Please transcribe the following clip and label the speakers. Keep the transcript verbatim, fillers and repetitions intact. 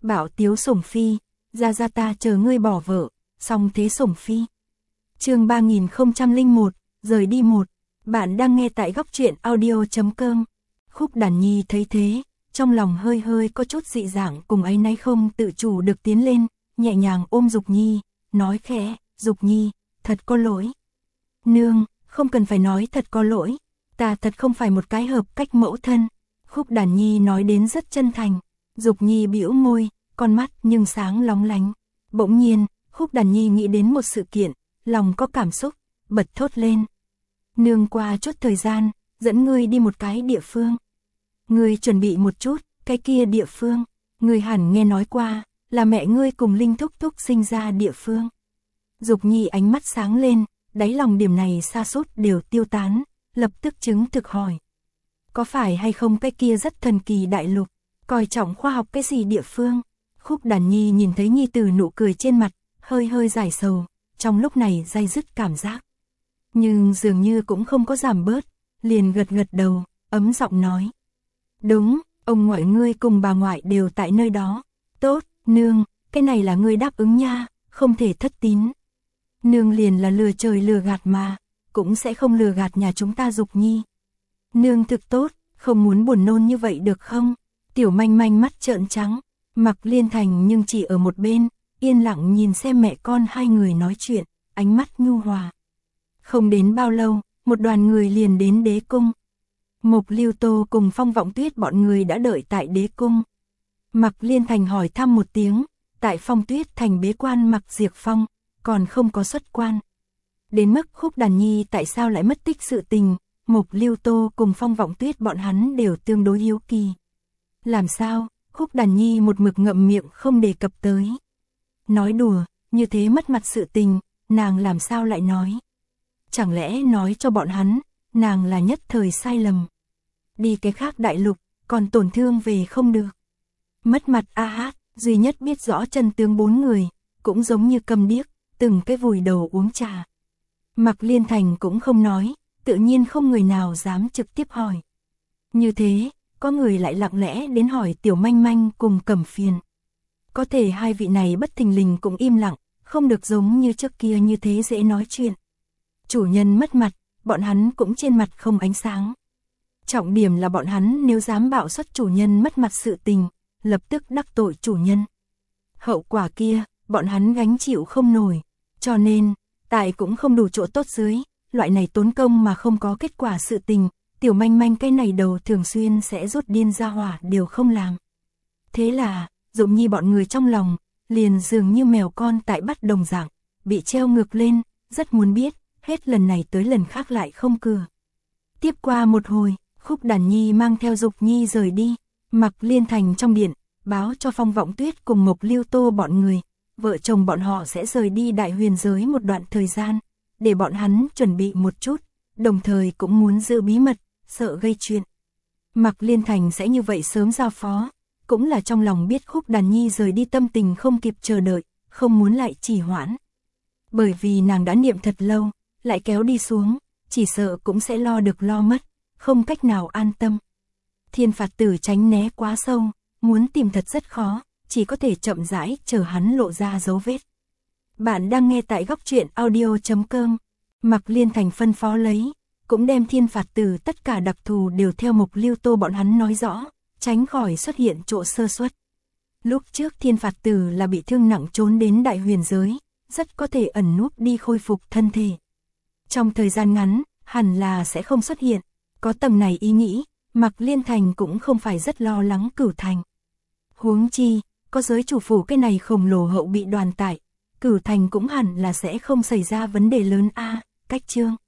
Speaker 1: Bảo tiếu sủng phi, ra ra ta chờ ngươi bỏ vợ, xong thế sủng phi. Chương ba nghìn không trăm lẻ một, rời đi một. Bạn đang nghe tại góc truyện audio chấm com. Khúc Đàn Nhi thấy thế, trong lòng hơi hơi có chút dị dạng, cùng ấy nay không tự chủ được tiến lên, nhẹ nhàng ôm Dục Nhi, nói khẽ, Dục Nhi, thật có lỗi. Nương, không cần phải nói thật có lỗi, ta thật không phải một cái hợp cách mẫu thân. Khúc Đàn Nhi nói đến rất chân thành. Dục Nhi bĩu môi, con mắt nhưng sáng lóng lánh. Bỗng nhiên, Khúc Đàn Nhi nghĩ đến một sự kiện, lòng có cảm xúc, bật thốt lên. Nương qua chút thời gian, dẫn ngươi đi một cái địa phương. Ngươi chuẩn bị một chút, cái kia địa phương, ngươi hẳn nghe nói qua, là mẹ ngươi cùng Linh Thúc Thúc sinh ra địa phương. Dục Nhi ánh mắt sáng lên, đáy lòng điểm này sa sút đều tiêu tán, lập tức chứng thực hỏi. Có phải hay không cái kia rất thần kỳ đại lục, coi trọng khoa học cái gì địa phương? Khúc Đàn Nhi nhìn thấy nhi tử nụ cười trên mặt, hơi hơi giải sầu, trong lúc này day dứt cảm giác. Nhưng dường như cũng không có giảm bớt, liền gật gật đầu, ấm giọng nói. Đúng, ông ngoại ngươi cùng bà ngoại đều tại nơi đó. Tốt, nương, cái này là ngươi đáp ứng nha, không thể thất tín. Nương liền là lừa trời lừa gạt mà, cũng sẽ không lừa gạt nhà chúng ta Dục Nhi. Nương thực tốt, không muốn buồn nôn như vậy được không? Tiểu Manh Manh mắt trợn trắng, Mặc Liên Thành nhưng chỉ ở một bên, yên lặng nhìn xem mẹ con hai người nói chuyện, ánh mắt nhu hòa. Không đến bao lâu, một đoàn người liền đến đế cung. Mộc Lưu Tô cùng Phong Vọng Tuyết bọn người đã đợi tại đế cung. Mặc Liên Thành hỏi thăm một tiếng, tại Phong Tuyết thành bế quan Mặc Diệp Phong, còn không có xuất quan. Đến mức Khúc Đàn Nhi tại sao lại mất tích sự tình, Mộc Lưu Tô cùng Phong Vọng Tuyết bọn hắn đều tương đối hiếu kỳ. Làm sao, Khúc Đàn Nhi một mực ngậm miệng không đề cập tới. Nói đùa, như thế mất mặt sự tình, nàng làm sao lại nói. Chẳng lẽ nói cho bọn hắn, nàng là nhất thời sai lầm. Đi cái khác đại lục, còn tổn thương về không được. Mất mặt a hát, duy nhất biết rõ chân tướng bốn người, cũng giống như câm điếc, từng cái vùi đầu uống trà. Mặc Liên Thành cũng không nói, tự nhiên không người nào dám trực tiếp hỏi. Như thế, có người lại lặng lẽ đến hỏi Tiểu Manh Manh cùng Cẩm Phiền. Có thể hai vị này bất thình lình cũng im lặng, không được giống như trước kia như thế dễ nói chuyện. Chủ nhân mất mặt, bọn hắn cũng trên mặt không ánh sáng. Trọng điểm là bọn hắn nếu dám bạo xuất chủ nhân mất mặt sự tình, lập tức đắc tội chủ nhân. Hậu quả kia, bọn hắn gánh chịu không nổi, cho nên, tại cũng không đủ chỗ tốt dưới, loại này tốn công mà không có kết quả sự tình, Tiểu Manh Manh cái này đầu thường xuyên sẽ rút điên ra hỏa đều không làm. Thế là, Dục Nhi bọn người trong lòng, liền dường như mèo con tại bắt đồng dạng, bị treo ngược lên, rất muốn biết, hết lần này tới lần khác lại không cửa. Tiếp qua một hồi, Khúc Đàn Nhi mang theo Dục Nhi rời đi, Mặc Liên Thành trong điện, báo cho Phong Vọng Tuyết cùng Mộc Lưu Tô bọn người, vợ chồng bọn họ sẽ rời đi Đại Huyền giới một đoạn thời gian, để bọn hắn chuẩn bị một chút, đồng thời cũng muốn giữ bí mật, sợ gây chuyện. Mặc Liên Thành sẽ như vậy sớm giao phó, cũng là trong lòng biết Khúc Đàn Nhi rời đi tâm tình không kịp chờ đợi, không muốn lại trì hoãn. Bởi vì nàng đã niệm thật lâu, lại kéo đi xuống, chỉ sợ cũng sẽ lo được lo mất, không cách nào an tâm. Thiên Phạt Tử tránh né quá sâu, muốn tìm thật rất khó, chỉ có thể chậm rãi chờ hắn lộ ra dấu vết. Bạn đang nghe tại góc truyện audio chấm com. Mặc Liên Thành phân phó lấy, cũng đem Thiên Phạt Tử tất cả đặc thù đều theo Mộc Lưu Tô bọn hắn nói rõ, tránh khỏi xuất hiện chỗ sơ suất. Lúc trước Thiên Phạt Tử là bị thương nặng trốn đến Đại Huyền giới, rất có thể ẩn núp đi khôi phục thân thể. Trong thời gian ngắn, hẳn là sẽ không xuất hiện, có tầng này ý nghĩ, Mặc Liên Thành cũng không phải rất lo lắng Cửu Thành. Huống chi, có giới chủ phủ cái này khổng lồ hậu bị đoàn tải, Cửu Thành cũng hẳn là sẽ không xảy ra vấn đề lớn a. Cách chương